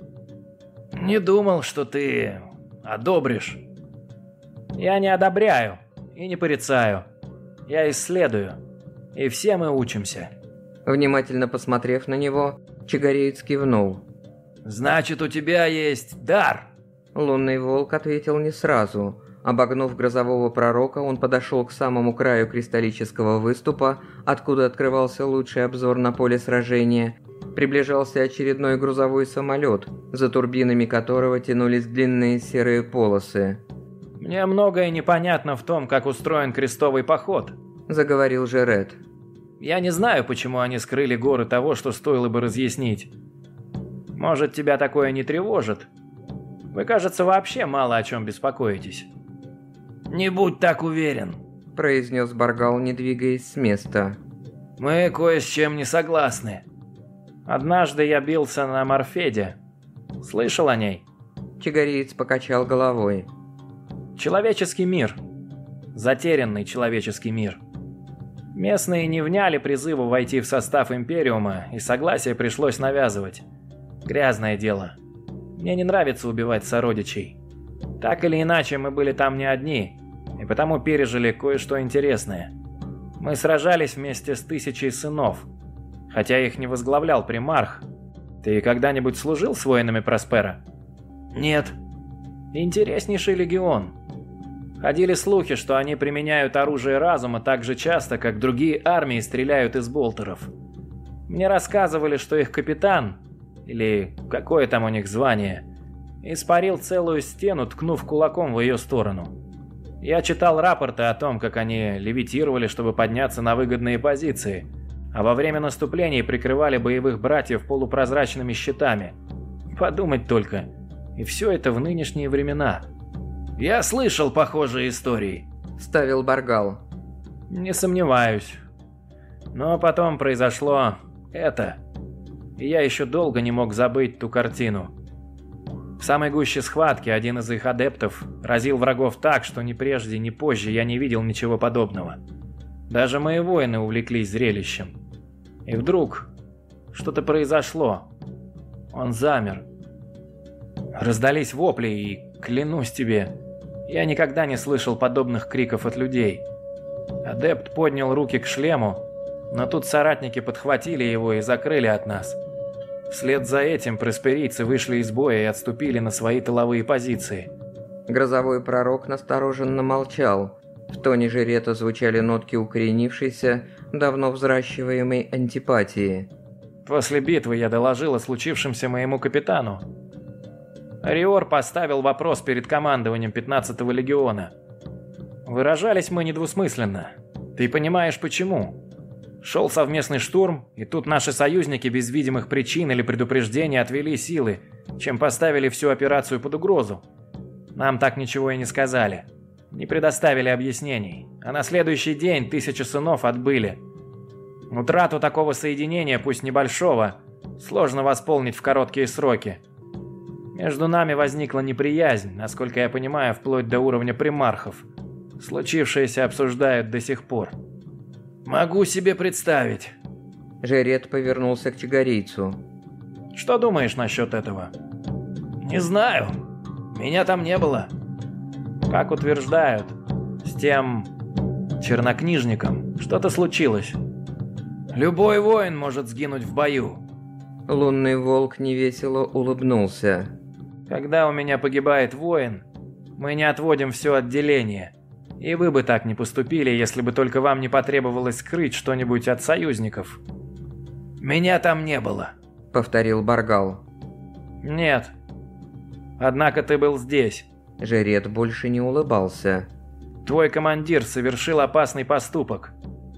Не думал, что ты одобришь. Я не одобряю и не порицаю. Я исследую. И все мы учимся». Внимательно посмотрев на него, чигареец кивнул. «Значит, у тебя есть дар?» Лунный волк ответил не сразу. Обогнув грозового пророка, он подошел к самому краю кристаллического выступа, откуда открывался лучший обзор на поле сражения. Приближался очередной грузовой самолет, за турбинами которого тянулись длинные серые полосы. «Мне многое непонятно в том, как устроен крестовый поход», — заговорил Жерет. «Я не знаю, почему они скрыли горы того, что стоило бы разъяснить. Может, тебя такое не тревожит? Вы, кажется, вообще мало о чем беспокоитесь». «Не будь так уверен», — произнес Баргал, не двигаясь с места. «Мы кое с чем не согласны. Однажды я бился на Морфеде. Слышал о ней?» Чигариец покачал головой. «Человеческий мир. Затерянный человеческий мир. Местные не вняли призыву войти в состав Империума, и согласие пришлось навязывать. Грязное дело. Мне не нравится убивать сородичей. Так или иначе, мы были там не одни, и потому пережили кое-что интересное. Мы сражались вместе с тысячей сынов, хотя их не возглавлял примарх. Ты когда-нибудь служил с воинами Проспера? Нет. Интереснейший легион. Ходили слухи, что они применяют оружие разума так же часто, как другие армии стреляют из болтеров. Мне рассказывали, что их капитан, или какое там у них звание, испарил целую стену, ткнув кулаком в ее сторону. Я читал рапорты о том, как они левитировали, чтобы подняться на выгодные позиции, а во время наступлений прикрывали боевых братьев полупрозрачными щитами. Подумать только, и все это в нынешние времена. «Я слышал похожие истории», — вставил Баргал. «Не сомневаюсь. Но потом произошло это, и я еще долго не мог забыть ту картину. В самой гуще схватки один из их адептов разил врагов так, что ни прежде, ни позже я не видел ничего подобного. Даже мои воины увлеклись зрелищем. И вдруг что-то произошло. Он замер. Раздались вопли, и, клянусь тебе, я никогда не слышал подобных криков от людей. Адепт поднял руки к шлему, но тут соратники подхватили его и закрыли от нас. Вслед за этим просперийцы вышли из боя и отступили на свои тыловые позиции. Грозовой пророк настороженно молчал. В тоне Жерета звучали нотки укоренившейся, давно взращиваемой антипатии. После битвы я доложил о случившемся моему капитану. Риор поставил вопрос перед командованием пятнадцатого легиона. Выражались мы недвусмысленно. Ты понимаешь, почему? Шел совместный штурм, и тут наши союзники без видимых причин или предупреждения отвели силы, чем поставили всю операцию под угрозу. Нам так ничего и не сказали. Не предоставили объяснений. А на следующий день тысячи сынов отбыли. Утрату такого соединения, пусть небольшого, сложно восполнить в короткие сроки. Между нами возникла неприязнь, насколько я понимаю, вплоть до уровня примархов. Случившееся обсуждают до сих пор. Могу себе представить. Жерет повернулся к чигарийцу. Что думаешь насчет этого? Не знаю. Меня там не было. Как утверждают, с тем чернокнижником что-то случилось. Любой воин может сгинуть в бою. Лунный волк невесело улыбнулся. Когда у меня погибает воин, мы не отводим все отделение. И вы бы так не поступили, если бы только вам не потребовалось скрыть что-нибудь от союзников. Меня там не было, повторил Баргал. Нет. Однако ты был здесь. Жерет больше не улыбался. Твой командир совершил опасный поступок.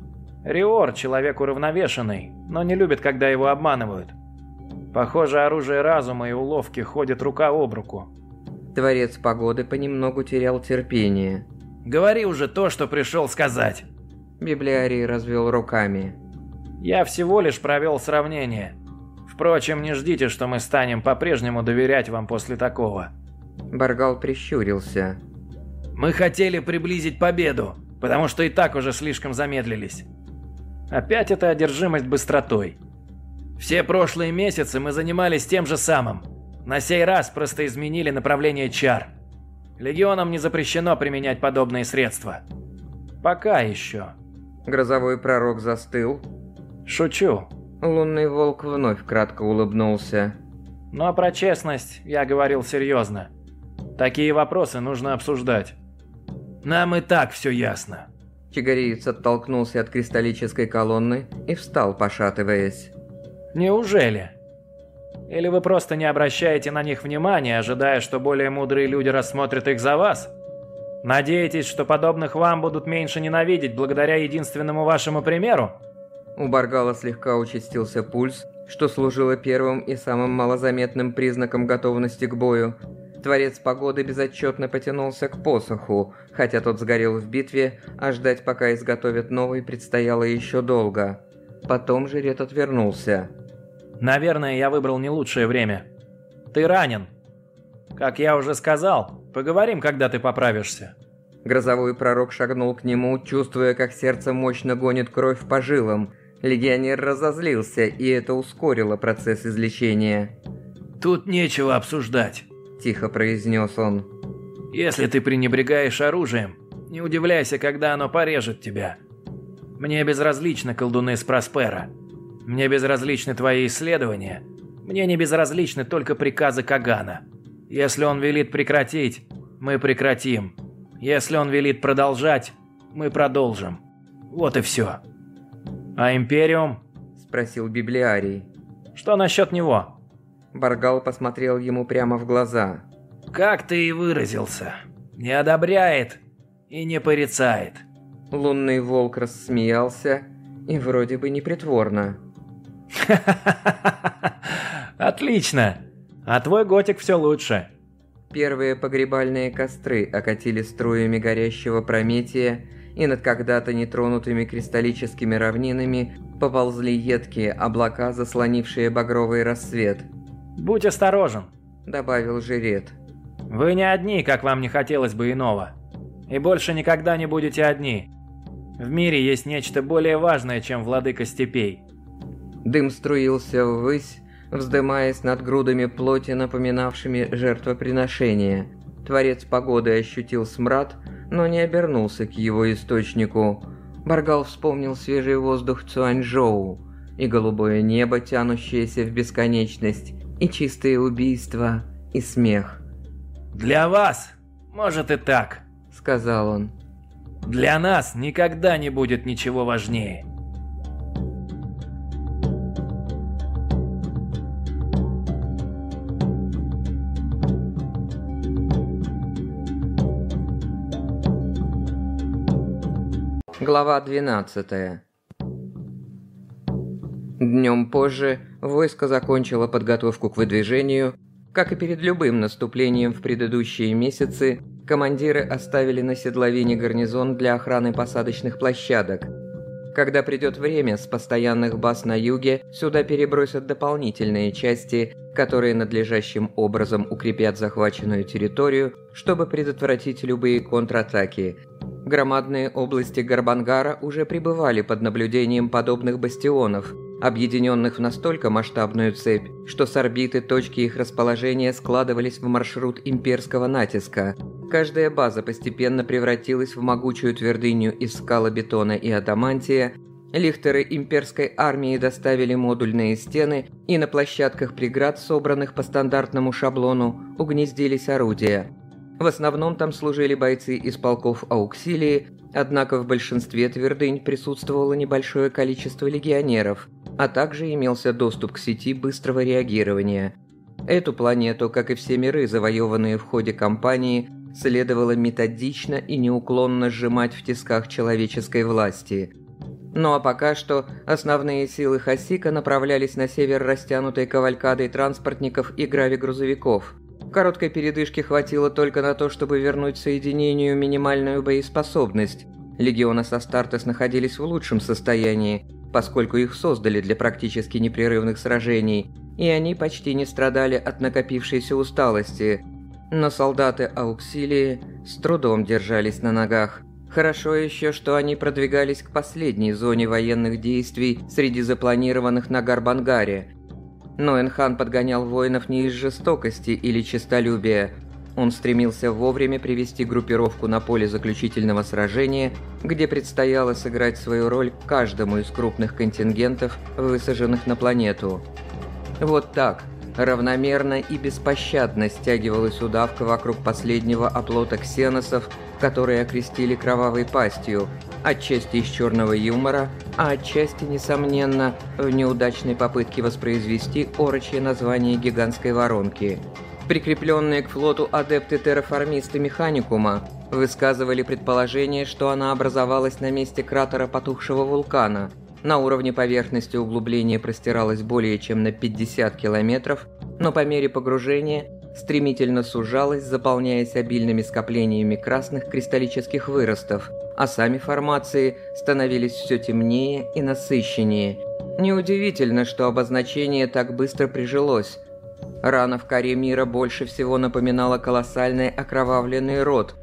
Риор человек уравновешенный, но не любит, когда его обманывают. Похоже, оружие разума и уловки ходят рука об руку. Творец погоды понемногу терял терпение. Говори уже то, что пришел сказать. Библиарий развел руками. Я всего лишь провел сравнение. Впрочем, не ждите, что мы станем по-прежнему доверять вам после такого. Баргал прищурился. Мы хотели приблизить победу, потому что и так уже слишком замедлились. Опять эта одержимость быстротой. Все прошлые месяцы мы занимались тем же самым. На сей раз просто изменили направление чар. Легионам не запрещено применять подобные средства. Пока еще. Грозовой пророк застыл. Шучу. Лунный волк вновь кратко улыбнулся. Но про честность я говорил серьезно. Такие вопросы нужно обсуждать. Нам и так все ясно. Чигариец оттолкнулся от кристаллической колонны и встал, пошатываясь. Неужели? Или вы просто не обращаете на них внимания, ожидая, что более мудрые люди рассмотрят их за вас? Надеетесь, что подобных вам будут меньше ненавидеть благодаря единственному вашему примеру? У Баргала слегка участился пульс, что служило первым и самым малозаметным признаком готовности к бою. Творец погоды безотчетно потянулся к посоху, хотя тот сгорел в битве, а ждать, пока изготовят новый, предстояло еще долго. Потом Жерет отвернулся. Наверное, я выбрал не лучшее время. Ты ранен. Как я уже сказал, поговорим, когда ты поправишься. Грозовой пророк шагнул к нему, чувствуя, как сердце мощно гонит кровь по жилам. Легионер разозлился, и это ускорило процесс излечения. «Тут нечего обсуждать», – тихо произнес он. «Если ты пренебрегаешь оружием, не удивляйся, когда оно порежет тебя. Мне безразличны колдуны с Проспера. Мне безразличны твои исследования. Мне не безразличны только приказы Кагана. Если он велит прекратить, мы прекратим. Если он велит продолжать, мы продолжим. Вот и все». «А Империум?» – спросил библиарий. «Что насчет него?» Баргал посмотрел ему прямо в глаза. «Как ты и выразился. Не одобряет и не порицает». Лунный волк рассмеялся, и вроде бы непритворно. «Отлично! А твой готик все лучше». Первые погребальные костры окатили струями горящего Прометия, и над когда-то нетронутыми кристаллическими равнинами поползли едкие облака, заслонившие багровый рассвет. «Будь осторожен», — добавил жрец. «Вы не одни, как вам не хотелось бы иного. И больше никогда не будете одни. В мире есть нечто более важное, чем владыка степей». Дым струился ввысь, вздымаясь над грудами плоти, напоминавшими жертвоприношение. Творец погоды ощутил смрад, но не обернулся к его источнику. Баргал вспомнил свежий воздух Цюаньчжоу, и голубое небо, тянущееся в бесконечность, и чистые убийства, и смех. «Для вас, может и так», — сказал он. «Для нас никогда не будет ничего важнее». Глава двенадцатая. Днем позже войско закончило подготовку к выдвижению. Как и перед любым наступлением в предыдущие месяцы, командиры оставили на седловине гарнизон для охраны посадочных площадок. Когда придет время, с постоянных баз на юге сюда перебросят дополнительные части, которые надлежащим образом укрепят захваченную территорию, чтобы предотвратить любые контратаки. Громадные области Гарбангара уже пребывали под наблюдением подобных бастионов, объединенных в настолько масштабную цепь, что с орбиты точки их расположения складывались в маршрут имперского натиска. Каждая база постепенно превратилась в могучую твердыню из скалобетона и адамантия. Лихтеры имперской армии доставили модульные стены, и на площадках преград, собранных по стандартному шаблону, угнездились орудия. В основном там служили бойцы из полков Ауксилии, однако в большинстве твердынь присутствовало небольшое количество легионеров, а также имелся доступ к сети быстрого реагирования. Эту планету, как и все миры, завоеванные в ходе кампании, следовало методично и неуклонно сжимать в тисках человеческой власти. Ну а пока что основные силы Хасика направлялись на север растянутой кавалькадой транспортников и гравигрузовиков. Короткой передышки хватило только на то, чтобы вернуть соединению минимальную боеспособность. Легионы Астартес находились в лучшем состоянии, поскольку их создали для практически непрерывных сражений, и они почти не страдали от накопившейся усталости. Но солдаты Ауксилии с трудом держались на ногах. Хорошо еще, что они продвигались к последней зоне военных действий среди запланированных на Гарбангаре. Но Энхан подгонял воинов не из жестокости или честолюбия. Он стремился вовремя привести группировку на поле заключительного сражения, где предстояло сыграть свою роль каждому из крупных контингентов, высаженных на планету. Вот так, равномерно и беспощадно стягивалась удавка вокруг последнего оплота ксеносов, которые окрестили кровавой пастью, отчасти из черного юмора, а отчасти, несомненно, в неудачной попытке воспроизвести орочье название гигантской воронки. Прикрепленные к флоту адепты-терраформисты Механикума высказывали предположение, что она образовалась на месте кратера потухшего вулкана. На уровне поверхности углубление простиралось более чем на пятьдесят километров, но по мере погружения стремительно сужалось, заполняясь обильными скоплениями красных кристаллических выростов, а сами формации становились все темнее и насыщеннее. Неудивительно, что обозначение так быстро прижилось. Рана в коре мира больше всего напоминала колоссальный окровавленный рот,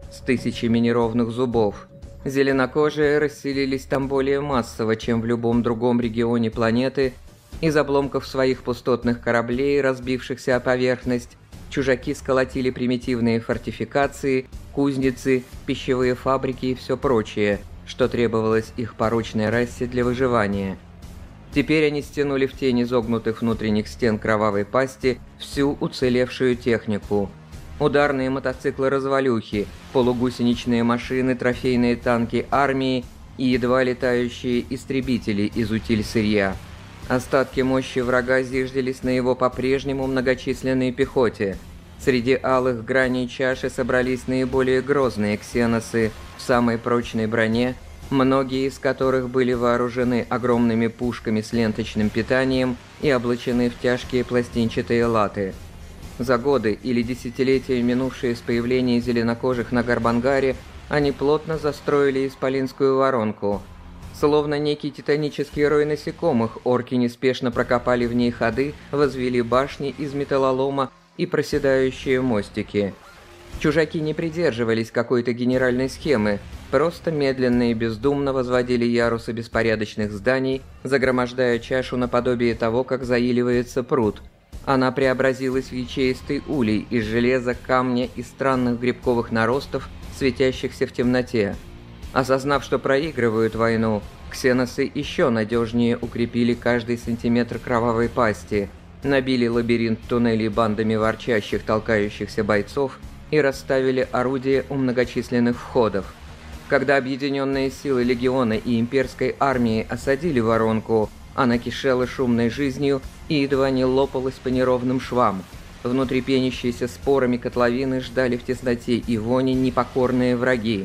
с тысячами неровных зубов. Зеленокожие расселились там более массово, чем в любом другом регионе планеты. Из обломков своих пустотных кораблей, разбившихся о поверхность, чужаки сколотили примитивные фортификации, кузницы, пищевые фабрики и все прочее, что требовалось их порочной расе для выживания. Теперь они стянули в тень изогнутых внутренних стен кровавой пасти всю уцелевшую технику. Ударные мотоциклы-развалюхи, полугусеничные машины, трофейные танки армии и едва летающие истребители из утиль-сырья. Остатки мощи врага зиждились на его по-прежнему многочисленной пехоте. Среди алых граней чаши собрались наиболее грозные ксеносы в самой прочной броне, многие из которых были вооружены огромными пушками с ленточным питанием и облачены в тяжкие пластинчатые латы. За годы или десятилетия, минувшие с появления зеленокожих на Гарбангаре, они плотно застроили исполинскую воронку. Словно некий титанический рой насекомых, орки неспешно прокопали в ней ходы, возвели башни из металлолома и проседающие мостики. Чужаки не придерживались какой-то генеральной схемы, просто медленно и бездумно возводили ярусы беспорядочных зданий, загромождая чашу наподобие того, как заиливается пруд. Она преобразилась в ячеистый улей из железа, камня и странных грибковых наростов, светящихся в темноте. Осознав, что проигрывают войну, ксеносы еще надежнее укрепили каждый сантиметр кровавой пасти, набили лабиринт туннелей бандами ворчащих, толкающихся бойцов и расставили орудия у многочисленных входов. Когда объединенные силы легиона и имперской армии осадили воронку, она кишела шумной жизнью и едва не лопалась по неровным швам. Внутри пенящиеся спорами котловины ждали в тесноте и вони непокорные враги.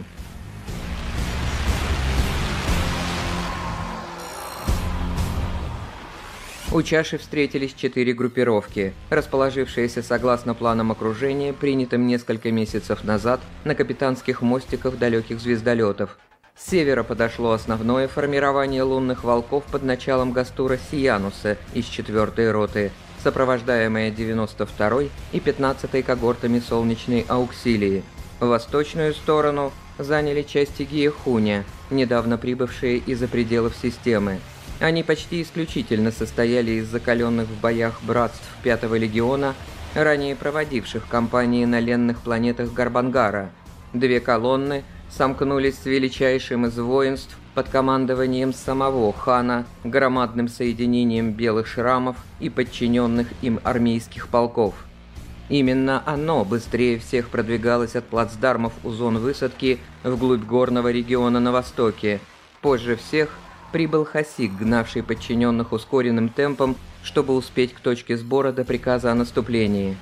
У чаши встретились четыре группировки, расположившиеся согласно планам окружения, принятым несколько месяцев назад на капитанских мостиках далеких звездолетов. С севера подошло основное формирование лунных волков под началом Гастура Сиянуса из четвёртой роты, сопровождаемое девяносто второй и пятнадцатой когортами солнечной ауксилии. Восточную сторону заняли части Гиехуня, недавно прибывшие из-за пределов системы. Они почти исключительно состояли из закаленных в боях братств Пятого легиона, ранее проводивших кампании на ленных планетах Гарбангара. Две колонны сомкнулись с величайшим из воинств под командованием самого хана, громадным соединением белых шрамов и подчиненных им армейских полков. Именно оно быстрее всех продвигалось от плацдармов у зон высадки вглубь горного региона на востоке. Позже всех прибыл Хасик, гнавший подчиненных ускоренным темпом, чтобы успеть к точке сбора до приказа о наступлении.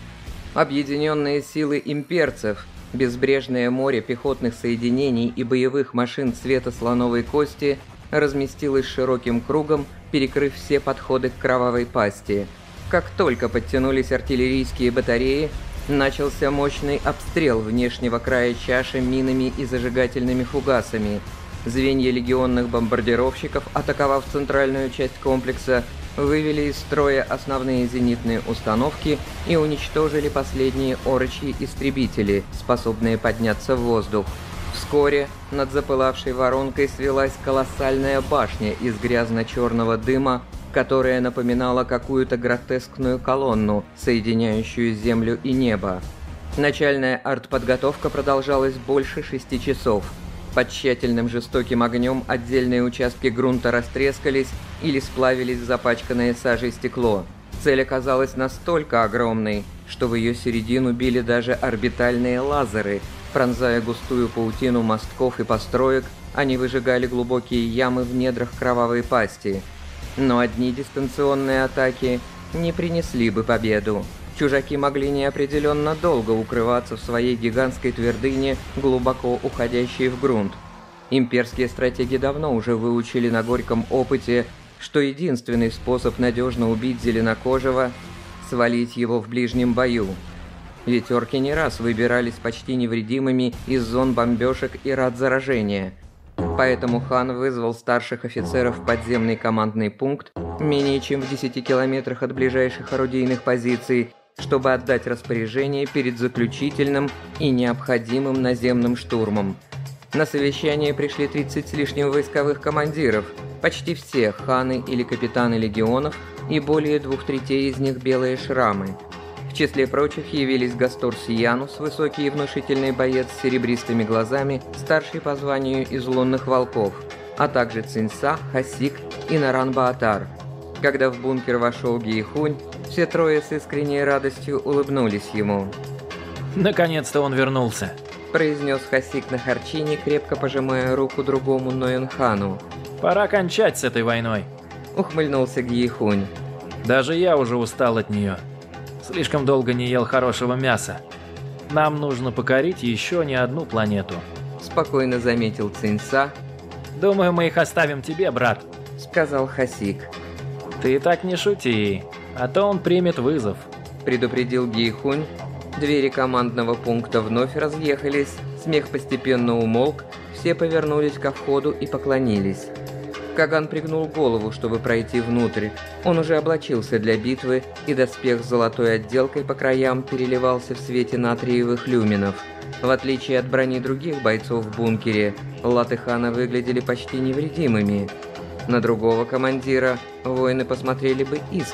Объединенные силы имперцев, безбрежное море пехотных соединений и боевых машин цвета слоновой кости разместилось широким кругом, перекрыв все подходы к кровавой пасти. Как только подтянулись артиллерийские батареи, начался мощный обстрел внешнего края чаши минами и зажигательными фугасами. Звенья легионных бомбардировщиков, атаковав центральную часть комплекса, вывели из строя основные зенитные установки и уничтожили последние орочьи истребители, способные подняться в воздух. Вскоре над запылавшей воронкой свелась колоссальная башня из грязно-черного дыма, которая напоминала какую-то гротескную колонну, соединяющую землю и небо. Начальная артподготовка продолжалась больше шести часов. Под тщательным жестоким огнем отдельные участки грунта растрескались или сплавились в запачканное сажей стекло. Цель оказалась настолько огромной, что в ее середину били даже орбитальные лазеры. Пронзая густую паутину мостков и построек, они выжигали глубокие ямы в недрах кровавой пасти. Но одни дистанционные атаки не принесли бы победу. Чужаки могли неопределенно долго укрываться в своей гигантской твердыне, глубоко уходящей в грунт. Имперские стратеги давно уже выучили на горьком опыте, что единственный способ надежно убить зеленокожего – свалить его в ближнем бою. Ведь орки не раз выбирались почти невредимыми из зон бомбежек и рад заражения. Поэтому хан вызвал старших офицеров в подземный командный пункт, менее чем в десяти километрах от ближайших орудийных позиций, чтобы отдать распоряжение перед заключительным и необходимым наземным штурмом. На совещание пришли тридцать с лишним войсковых командиров, почти все ханы или капитаны легионов, и более двух третей из них белые шрамы. В числе прочих явились Гастор Сиянус, высокий и внушительный боец с серебристыми глазами, старший по званию из лунных волков, а также Циньса, Хасик и Наран Баатар. Когда в бункер вошел Гейхунь, все трое с искренней радостью улыбнулись ему. «Наконец-то он вернулся», – произнес Хасик на харчине, крепко пожимая руку другому Ноенхану. «Пора кончать с этой войной», – ухмыльнулся Гейхунь. «Даже я уже устал от нее. Слишком долго не ел хорошего мяса. Нам нужно покорить еще не одну планету», – спокойно заметил Циньса. «Думаю, мы их оставим тебе, брат», – сказал Хасик. «Ты так не шути, а то он примет вызов», – предупредил Гейхунь. Двери командного пункта вновь разъехались, смех постепенно умолк, все повернулись ко входу и поклонились. Каган пригнул голову, чтобы пройти внутрь. Он уже облачился для битвы, и доспех с золотой отделкой по краям переливался в свете натриевых люминов. В отличие от брони других бойцов в бункере, латы хана выглядели почти невредимыми. На другого командира воины посмотрели бы искоса.